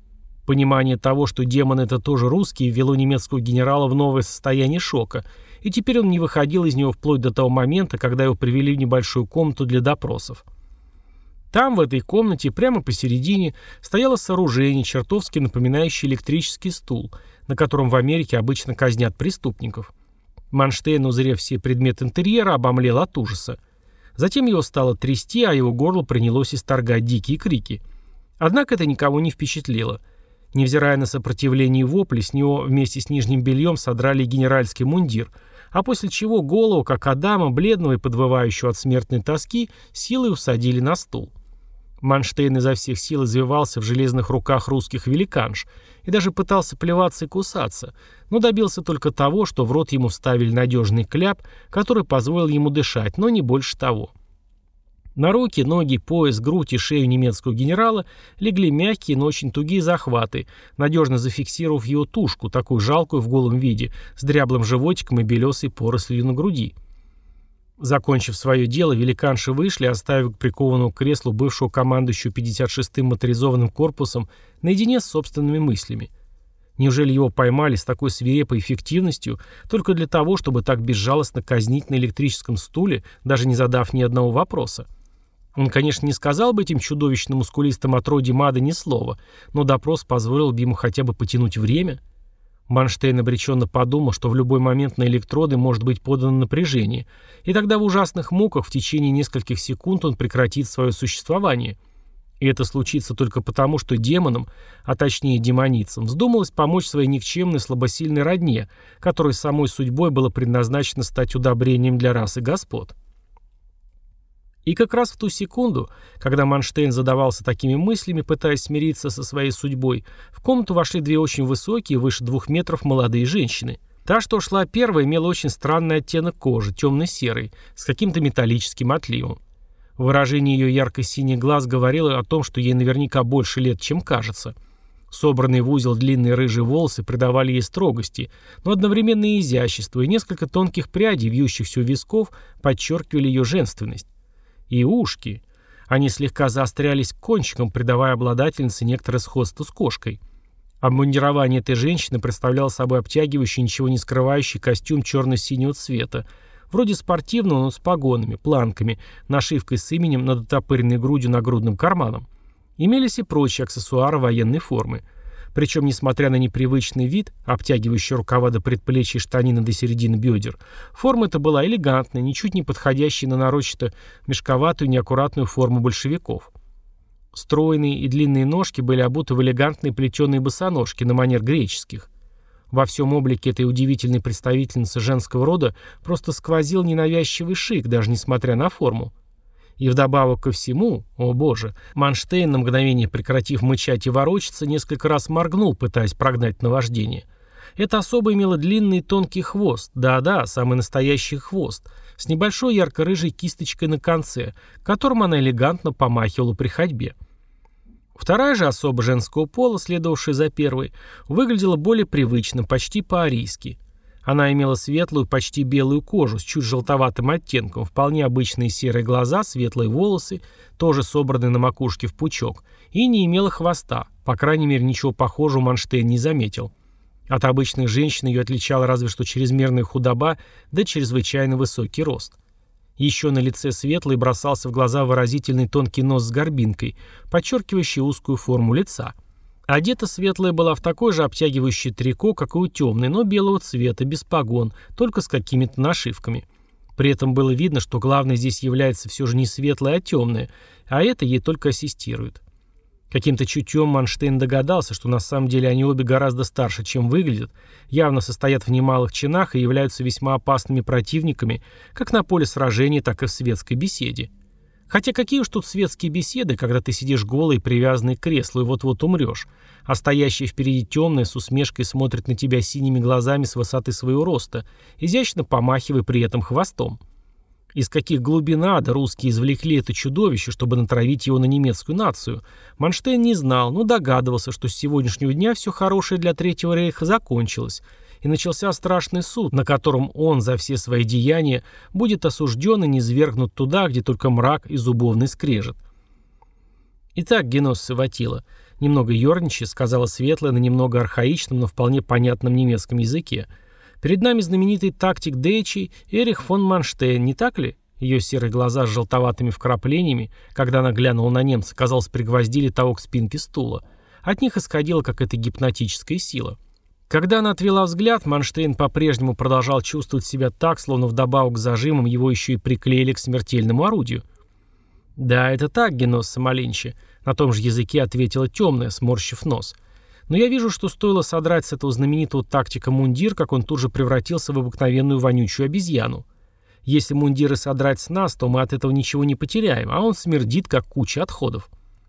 Понимание того, что демон это тоже русский, ввело немецкого генерала в новое состояние шока, и теперь он не выходил из него вплоть до того момента, когда его привели в небольшую комнату для допросов. Там, в этой комнате, прямо посередине, стояло сооружение, чертовски напоминающее электрический стул, на котором в Америке обычно казнят преступников. Манштейн, узрев все предметы интерьера, обомлел от ужаса. Затем его стало трясти, а его горло принялось исторгать дикие крики. Однако это никого не впечатлило. Невзирая на сопротивление и вопли, с него вместе с нижним бельем содрали генеральский мундир, а после чего голову, как Адама, бледного и подвывающего от смертной тоски, силой усадили на стул. Манштейн изо всех сил извивался в железных руках русских великанш и даже пытался плеваться и кусаться, но добился только того, что в рот ему вставили надежный кляп, который позволил ему дышать, но не больше того. На руки, ноги, пояс, грудь и шею немецкого генерала легли мягкие, но очень тугие захваты, надежно зафиксировав его тушку, такую жалкую в голом виде, с дряблым животиком и белесой порослью на груди. Закончив свое дело, великанши вышли, оставив к прикованному к креслу бывшего командующего пятьдесят шестым моторизованным корпусом наедине с собственными мыслями. Неужели его поймали с такой свирепой эффективностью только для того, чтобы так безжалостно казнить на электрическом стуле, даже не задав ни одного вопроса? Он, конечно, не сказал бы этим чудовищным мускулистым отродьям ада ни слова, но допрос позволил бы ему хотя бы потянуть время. Манштейн обреченно подумал, что в любой момент на электроды может быть подано напряжение, и тогда в ужасных муках в течение нескольких секунд он прекратит свое существование. И это случится только потому, что демонам, а точнее демоницам, вздумалось помочь своей никчемной слабосильной родне, которой самой судьбой было предназначено стать удобрением для расы господ. И как раз в ту секунду, когда Манштейн задавался такими мыслями, пытаясь смириться со своей судьбой, в комнату вошли две очень высокие, выше двух метров молодые женщины. Та, что шла первая, имела очень странный оттенок кожи, темно-серый, с каким-то металлическим отливом. Выражение ее ярко-синих глаз говорило о том, что ей наверняка больше лет, чем кажется. Собранные в узел длинные рыжие волосы придавали ей строгости, но одновременно и изящество, и несколько тонких прядей, вьющихся у висков, подчеркивали ее женственность. И ушки. Они слегка заострялись к кончикам, придавая обладательнице некоторое сходство с кошкой. Обмундирование этой женщины представляло собой обтягивающий, ничего не скрывающий костюм черно-синего цвета, вроде спортивного, но с погонами, планками, нашивкой с именем над оттопыренной грудью нагрудным карманом. Имелись и прочие аксессуары военной формы. Причем, несмотря на непривычный вид, обтягивающий рукава до предплечья и штанины до середины бедер, форма эта была элегантной, ничуть не подходящей на нарочито мешковатую неаккуратную форму большевиков. Стройные и длинные ножки были обуты в элегантные плетеные босоножки на манер греческих. Во всем облике этой удивительной представительницы женского рода просто сквозил ненавязчивый шик, даже несмотря на форму. И вдобавок ко всему, о боже, Манштейн, на мгновение прекратив мычать и ворочаться, несколько раз моргнул, пытаясь прогнать наваждение. Эта особа имела длинный тонкий хвост, да-да, самый настоящий хвост, с небольшой ярко-рыжей кисточкой на конце, которым она элегантно помахивала при ходьбе. Вторая же особа женского пола, следовавшая за первой, выглядела более привычно, почти по-арийски. Она имела светлую, почти белую кожу с чуть желтоватым оттенком, вполне обычные серые глаза, светлые волосы, тоже собранные на макушке в пучок, и не имела хвоста, по крайней мере, ничего похожего Манштейн не заметил. От обычных женщин ее отличала разве что чрезмерная худоба да чрезвычайно высокий рост. Еще на лице светлой бросался в глаза выразительный тонкий нос с горбинкой, подчеркивающий узкую форму лица. Одета светлая была в такое же обтягивающее трико, как и у темной, но белого цвета, без погон, только с какими-то нашивками. При этом было видно, что главное здесь является все же не светлое, а темное, а это ей только ассистирует. Каким-то чутьем Манштейн догадался, что на самом деле они обе гораздо старше, чем выглядят, явно состоят в немалых чинах и являются весьма опасными противниками как на поле сражения, так и в светской беседе. Хотя какие уж тут светские беседы, когда ты сидишь голый, привязанный к креслу и вот-вот умрешь, а стоящий впереди темный с усмешкой смотрит на тебя синими глазами с высоты своего роста, изящно помахивая при этом хвостом. Из каких глубин ада русские извлекли это чудовище, чтобы натравить его на немецкую нацию, Манштейн не знал, но догадывался, что с сегодняшнего дня все хорошее для Третьего рейха закончилось, и начался страшный суд, на котором он за все свои деяния будет осужден и низвергнут туда, где только мрак и зубовный скрежет. Итак, Генос Саватила, Немного ерничая, сказала Светлая на немного архаичном, но вполне понятном немецком языке. «Перед нами знаменитый тактик Дейчи Эрих фон Манштейн, не так ли?» Ее серые глаза с желтоватыми вкраплениями, когда она глянула на немца, казалось, пригвоздили того к спинке стула. От них исходила какая-то гипнотическая сила. Когда она отвела взгляд, Манштейн по-прежнему продолжал чувствовать себя так, словно вдобавок к зажимам его еще и приклеили к смертельному орудию. «Да, это так, Генос Самолинчи», — на том же языке ответила темная, сморщив нос. «Но я вижу, что стоило содрать с этого знаменитого тактика мундир, как он тут же превратился в обыкновенную вонючую обезьяну. Если мундиры содрать с нас, то мы от этого ничего не потеряем, а он смердит, как куча отходов».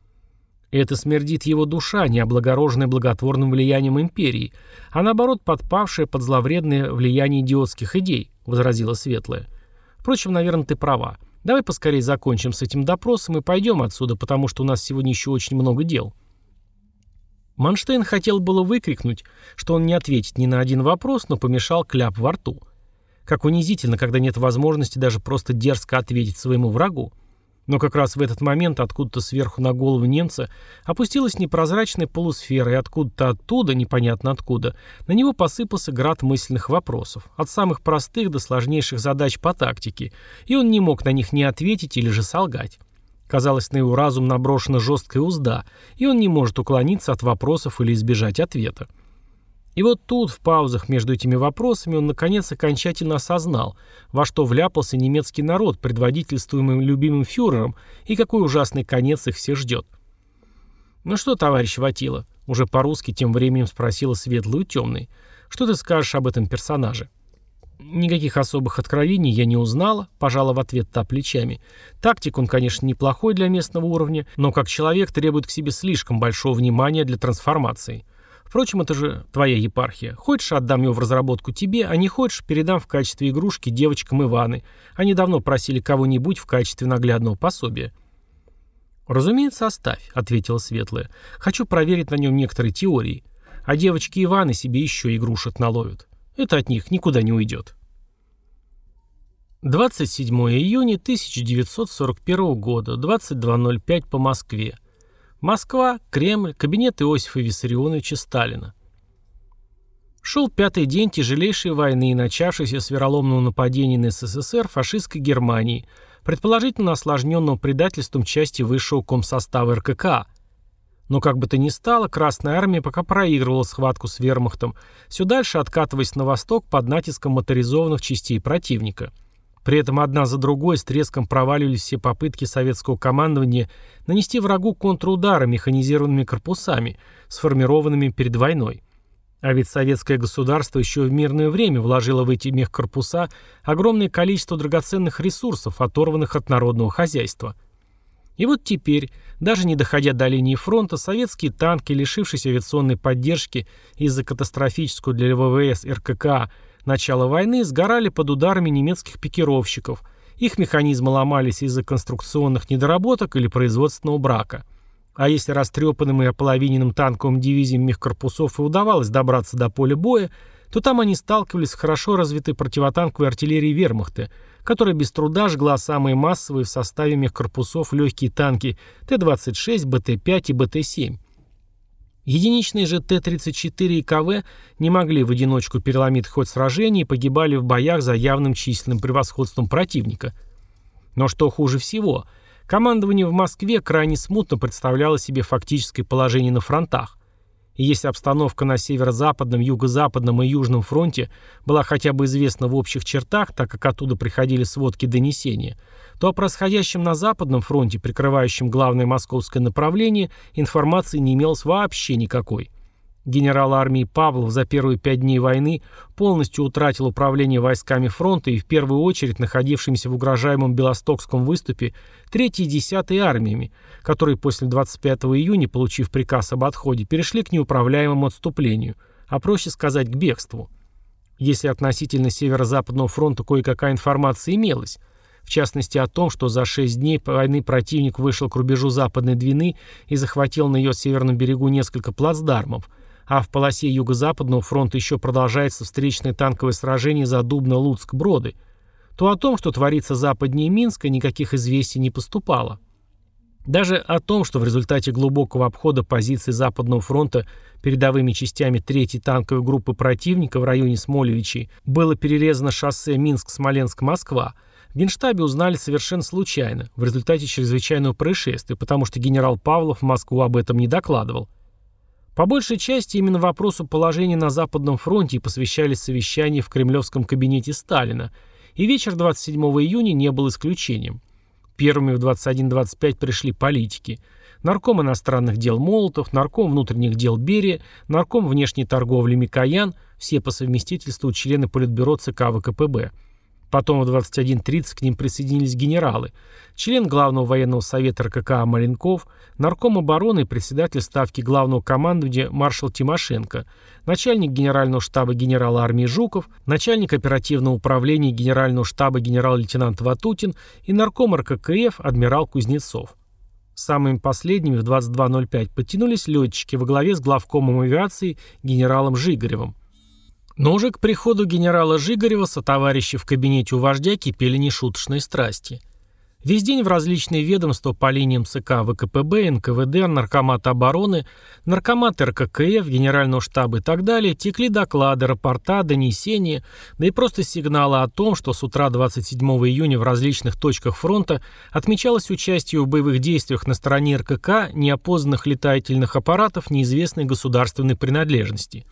Это смердит его душа, не облагороженная благотворным влиянием империи, а наоборот подпавшая под зловредное влияние идиотских идей, — возразила Светлая. «Впрочем, наверное, ты права. Давай поскорее закончим с этим допросом и пойдем отсюда, потому что у нас сегодня еще очень много дел». Манштейн хотел было выкрикнуть, что он не ответит ни на один вопрос, но помешал кляп во рту. Как унизительно, когда нет возможности даже просто дерзко ответить своему врагу. Но как раз в этот момент откуда-то сверху на голову немца опустилась непрозрачная полусфера, и откуда-то оттуда, непонятно откуда, на него посыпался град мысленных вопросов, от самых простых до сложнейших задач по тактике, и он не мог на них ни ответить или же солгать. Казалось, на его разум наброшена жесткая узда, и он не может уклониться от вопросов или избежать ответа. И вот тут, в паузах между этими вопросами, он наконец окончательно осознал, во что вляпался немецкий народ, предводительствуемым любимым фюрером, и какой ужасный конец их всех ждет. «Ну что, товарищ Ватила?» — уже по-русски тем временем спросила Светлая у темной. «Что ты скажешь об этом персонаже?» «Никаких особых откровений я не узнала», — пожала в ответ та плечами. «Тактик он, конечно, неплохой для местного уровня, но как человек требует к себе слишком большого внимания для трансформации. Впрочем, это же твоя епархия. Хочешь, отдам его в разработку тебе, а не хочешь, передам в качестве игрушки девочкам Иваны. Они давно просили кого-нибудь в качестве наглядного пособия». «Разумеется, оставь», — ответила Светлая. «Хочу проверить на нем некоторые теории. А девочки Иваны себе еще игрушек наловят. Это от них никуда не уйдет». двадцать седьмого июня тысяча девятьсот сорок первого года, двадцать два ноль пять по Москве. Москва, Кремль, кабинет Иосифа Виссарионовича Сталина. Шел пятый день тяжелейшей войны, начавшейся с вероломного нападения на СССР фашистской Германии, предположительно осложненного предательством части высшего комсостава РККА. Но как бы то ни стало, Красная Армия пока проигрывала схватку с вермахтом, все дальше откатываясь на восток под натиском моторизованных частей противника. При этом одна за другой с треском проваливались все попытки советского командования нанести врагу контрудары механизированными корпусами, сформированными перед войной. А ведь советское государство еще в мирное время вложило в эти мехкорпуса огромное количество драгоценных ресурсов, оторванных от народного хозяйства. И вот теперь, даже не доходя до линии фронта, советские танки, лишившись авиационной поддержки из-за катастрофического для ВВС РККА начала войны, сгорали под ударами немецких пикировщиков. Их механизмы ломались из-за конструкционных недоработок или производственного брака. А если растрепанным и ополовиненным танковым дивизиям мехкорпусов и удавалось добраться до поля боя, то там они сталкивались с хорошо развитой противотанковой артиллерией вермахта, которая без труда жгла самые массовые в составе мехкорпусов легкие танки Т двадцать шесть, Б Т пять и Б Т семь. Единичные же Т тридцать четыре и К В не могли в одиночку переломить ход сражений и погибали в боях за явным численным превосходством противника. Но что хуже всего, командование в Москве крайне смутно представляло себе фактическое положение на фронтах. И если обстановка на северо-западном, юго-западном и южном фронте была хотя бы известна в общих чертах, так как оттуда приходили сводки донесения, то о происходящем на западном фронте, прикрывающем главное московское направление, информации не имелось вообще никакой. Генерал армии Павлов за первые пять дней войны полностью утратил управление войсками фронта и в первую очередь находившимися в угрожаемом Белостокском выступе третьей и десятой армиями, которые после двадцать пятого июня, получив приказ об отходе, перешли к неуправляемому отступлению, а проще сказать к бегству. Если относительно Северо-Западного фронта кое-какая информация имелась, в частности о том, что за шесть дней войны противник вышел к рубежу Западной Двины и захватил на ее северном берегу несколько плацдармов, а в полосе Юго-Западного фронта еще продолжается встречное танковое сражение за Дубно-Луцк-Броды, то о том, что творится западнее Минска, никаких известий не поступало. Даже о том, что в результате глубокого обхода позиций Западного фронта передовыми частями третьей танковой группы противника в районе Смолевичей было перерезано шоссе Минск-Смоленск-Москва, в Генштабе узнали совершенно случайно, в результате чрезвычайного происшествия, потому что генерал Павлов в Москву об этом не докладывал. По большей части именно вопросу положения на Западном фронте посвящались совещания в кремлевском кабинете Сталина, и вечер двадцать седьмого июня не был исключением. Первыми в двадцать один двадцать пять пришли политики. Нарком иностранных дел Молотов, нарком внутренних дел Берия, нарком внешней торговли Микоян, все по совместительству члены Политбюро ЦК ВКПБ. Потом в двадцать один тридцать к ним присоединились генералы, член Главного военного совета РККА Маленков, нарком обороны и председатель ставки Главного командования маршал Тимошенко, начальник Генерального штаба генерал армии Жуков, начальник оперативного управления Генерального штаба генерал-лейтенант Ватутин и нарком РККФ адмирал Кузнецов. Самыми последними в двадцать два ноль пять подтянулись летчики во главе с главкомом авиации генералом Жигаревым. Но уже к приходу генерала Жигарева сотоварищи в кабинете у вождя кипели нешуточные страсти. Весь день в различные ведомства по линиям ЦК ВКПБ, эн ка вэ дэ, Наркомата обороны, Наркомата эр ка ка эф, Генерального штаба и так далее текли доклады, рапорта, донесения, да и просто сигналы о том, что с утра двадцать седьмого июня в различных точках фронта отмечалось участие в боевых действиях на стороне эр ка ка неопознанных летательных аппаратов неизвестной государственной принадлежности.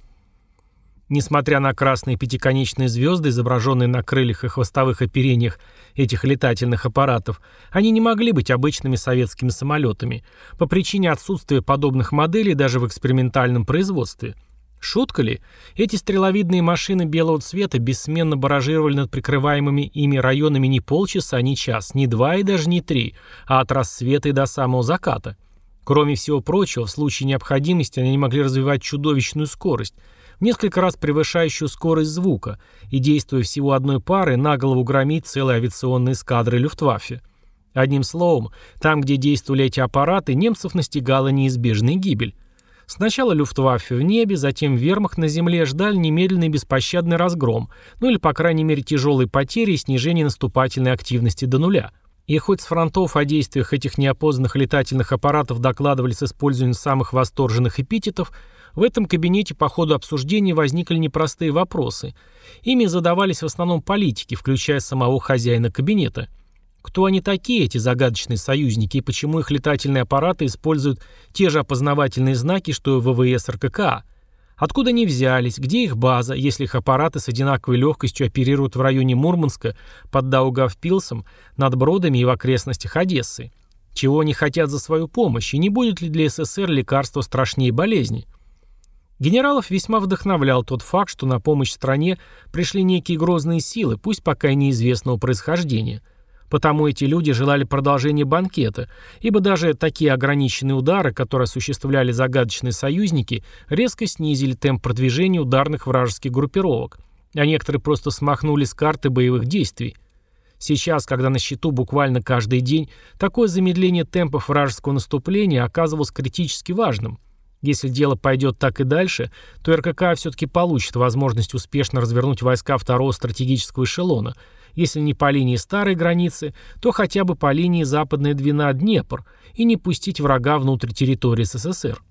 Несмотря на красные пятиконечные звезды, изображенные на крыльях и хвостовых оперениях этих летательных аппаратов, они не могли быть обычными советскими самолетами, по причине отсутствия подобных моделей даже в экспериментальном производстве. Шутка ли? Эти стреловидные машины белого цвета бессменно баражировали над прикрываемыми ими районами не полчаса, не час, не два и даже не три, а от рассвета и до самого заката. Кроме всего прочего, в случае необходимости они могли развивать чудовищную скорость, несколько раз превышающую скорость звука, и, действуя всего одной парой, на голову громить целые авиационные эскадры Люфтваффе. Одним словом, там, где действовали эти аппараты, немцев настигала неизбежная гибель. Сначала Люфтваффе в небе, затем вермахт на земле ждали немедленный беспощадный разгром, ну или, по крайней мере, тяжелые потери и снижение наступательной активности до нуля. И хоть с фронтов о действиях этих неопознанных летательных аппаратов докладывали с использованием самых восторженных эпитетов, в этом кабинете по ходу обсуждения возникли непростые вопросы. Ими задавались в основном политики, включая самого хозяина кабинета. Кто они такие, эти загадочные союзники, и почему их летательные аппараты используют те же опознавательные знаки, что и вэ вэ эс эр ка ка а? Откуда они взялись, где их база, если их аппараты с одинаковой легкостью оперируют в районе Мурманска, под Даугавпилсом, над Бродами и в окрестностях Одессы? Чего они хотят за свою помощь, и не будет ли для эс эс эс эр лекарства страшнее болезни? Генералов весьма вдохновлял тот факт, что на помощь стране пришли некие грозные силы, пусть пока и неизвестного происхождения. Потому эти люди желали продолжения банкета, ибо даже такие ограниченные удары, которые осуществляли загадочные союзники, резко снизили темп продвижения ударных вражеских группировок, а некоторые просто смахнули с карты боевых действий. Сейчас, когда на счету буквально каждый день, такое замедление темпов вражеского наступления оказывалось критически важным. Если дело пойдет так и дальше, то эр ка ка а все-таки получит возможность успешно развернуть войска второго стратегического эшелона, если не по линии старой границы, то хотя бы по линии Западная Двина-Днепр, и не пустить врага внутрь территории эс эс эс эр.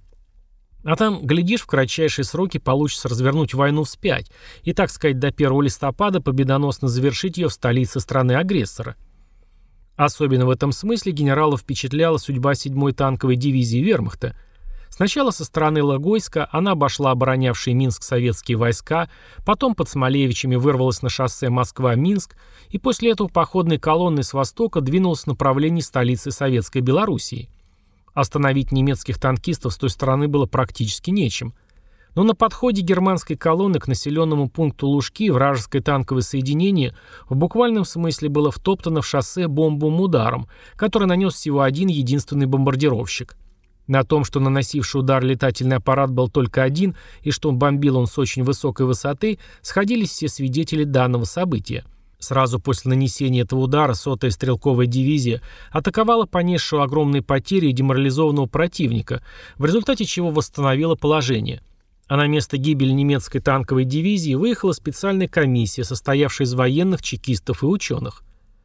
А там, глядишь, в кратчайшие сроки получится развернуть войну вспять и, так сказать, до первого листопада победоносно завершить ее в столице страны-агрессора. Особенно в этом смысле генерала впечатляла судьба седьмой танковой дивизии вермахта. Сначала со стороны Логойска она обошла оборонявшие Минск советские войска, потом под Смолевичами вырвалась на шоссе Москва-Минск и после этого походной колонной с востока двинулась в направлении столицы Советской Белоруссии. Остановить немецких танкистов с той стороны было практически нечем. Но на подходе германской колонны к населенному пункту Лужки вражеское танковое соединение в буквальном смысле было втоптано в шоссе бомбовым ударом, который нанес всего один единственный бомбардировщик. На том, что наносивший удар летательный аппарат был только один и что бомбил он с очень высокой высоты, сходились все свидетели данного события. Сразу после нанесения этого удара сотая стрелковая дивизия атаковала понесшего огромные потери и деморализованного противника, в результате чего восстановила положение. А на место гибели немецкой танковой дивизии выехала специальная комиссия, состоявшая из военных, чекистов и ученых.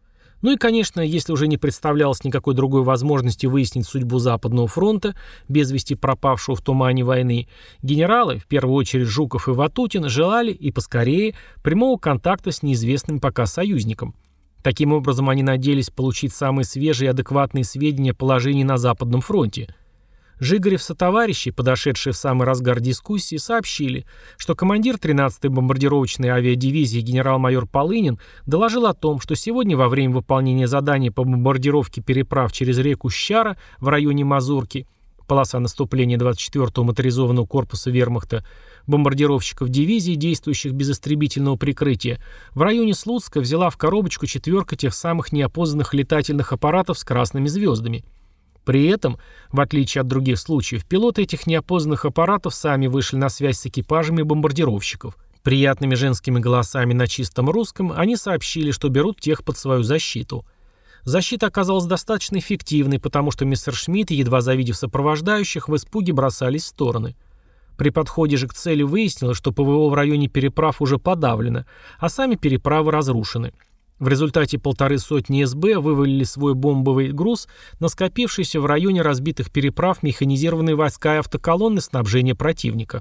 Ну и, конечно, если уже не представлялось никакой другой возможности выяснить судьбу Западного фронта, без вести пропавшего в тумане войны, генералы, в первую очередь Жуков и Ватутин, желали и поскорее прямого контакта с неизвестным пока союзником. Таким образом, они надеялись получить самые свежие и адекватные сведения о положении на Западном фронте. Жигарев сотоварищи, подошедшие в самый разгар дискуссии, сообщили, что командир тринадцатой бомбардировочной авиадивизии генерал-майор Полынин доложил о том, что сегодня во время выполнения задания по бомбардировке переправ через реку Щара в районе Мазурки, полоса наступления двадцать четвёртого моторизованного корпуса вермахта, бомбардировщиков дивизии, действующих без истребительного прикрытия, в районе Слуцка взяла в коробочку четверка тех самых неопознанных летательных аппаратов с красными звездами. При этом, в отличие от других случаев, пилоты этих неопознанных аппаратов сами вышли на связь с экипажами бомбардировщиков. Приятными женскими голосами на чистом русском они сообщили, что берут тех под свою защиту. Защита оказалась достаточно эффективной, потому что мессершмитты, едва завидев сопровождающих, в испуге бросались в стороны. При подходе же к цели выяснилось, что ПВО в районе переправ уже подавлено, а сами переправы разрушены. В результате полторы сотни СБ вывалили свой бомбовый груз на скопившиеся в районе разбитых переправ механизированные войска и автоколонны снабжения противника.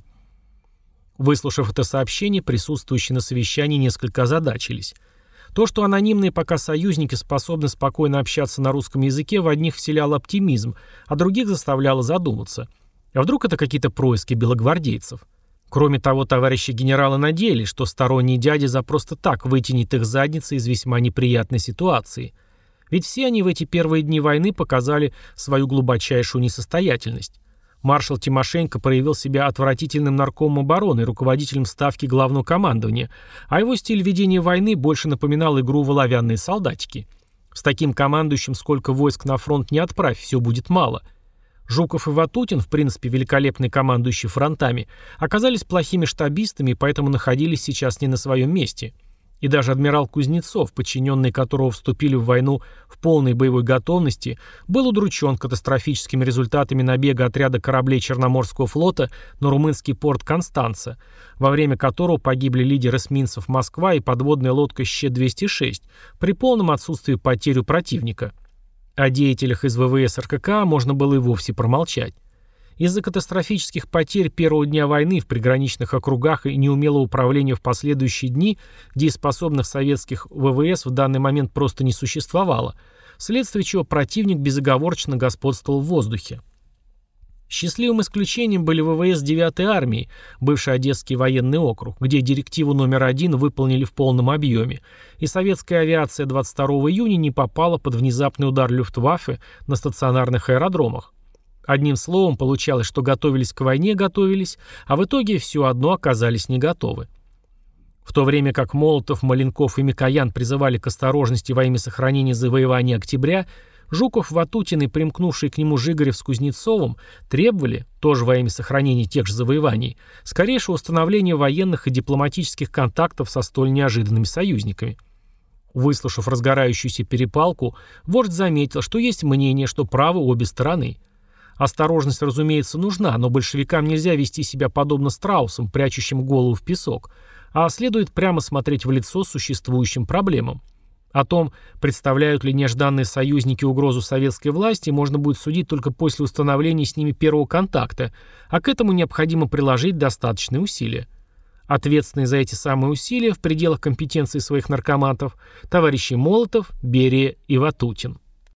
Выслушав это сообщение, присутствующие на совещании несколько озадачились. То, что анонимные пока союзники способны спокойно общаться на русском языке, в одних вселяло оптимизм, а других заставляло задуматься. А вдруг это какие-то происки белогвардейцев? Кроме того, товарищи генералы надеялись, что сторонний дядя за просто так вытянет их задницы из весьма неприятной ситуации. Ведь все они в эти первые дни войны показали свою глубочайшую несостоятельность. Маршал Тимошенко проявил себя отвратительным наркомом обороны и руководителем ставки главного командования, а его стиль ведения войны больше напоминал игру в оловянные солдатики. С таким командующим сколько войск на фронт не отправь, все будет мало. Жуков и Ватутин, в принципе великолепные командующие фронтами, оказались плохими штабистами и поэтому находились сейчас не на своем месте. И даже адмирал Кузнецов, подчиненные которого вступили в войну в полной боевой готовности, был удручен катастрофическими результатами набега отряда кораблей Черноморского флота на румынский порт Констанца, во время которого погибли лидер эсминцев «Москва» и подводная лодка Щ двести шесть при полном отсутствии потерь у противника. О деятелях из ВВС РККА можно было и вовсе промолчать. Из-за катастрофических потерь первого дня войны в приграничных округах и неумелого управления в последующие дни дееспособных советских ВВС в данный момент просто не существовало, вследствие чего противник безоговорочно господствовал в воздухе. Счастливым исключением были ВВС девятой армии, бывший Одесский военный округ, где директиву номер один выполнили в полном объеме, и советская авиация двадцать второго июня не попала под внезапный удар Люфтваффе на стационарных аэродромах. Одним словом, получалось, что готовились к войне, готовились, а в итоге все одно оказались не готовы. В то время как Молотов, Маленков и Микоян призывали к осторожности во имя сохранения завоевания октября, Жуков, Ватутин и примкнувший к нему Жигарев с Кузнецовым требовали, тоже во имя сохранения тех же завоеваний, скорейшего установления военных и дипломатических контактов со столь неожиданными союзниками. Выслушав разгорающуюся перепалку, вождь заметил, что есть мнение, что правы обе стороны. Осторожность, разумеется, нужна, но большевикам нельзя вести себя подобно страусам, прячущим голову в песок, а следует прямо смотреть в лицо существующим проблемам. О том, представляют ли нежданные союзники угрозу советской власти, можно будет судить только после установления с ними первого контакта, а к этому необходимо приложить достаточные усилия. Ответственные за эти самые усилия в пределах компетенции своих наркоматов товарищи Молотов, Берия и Ватутин.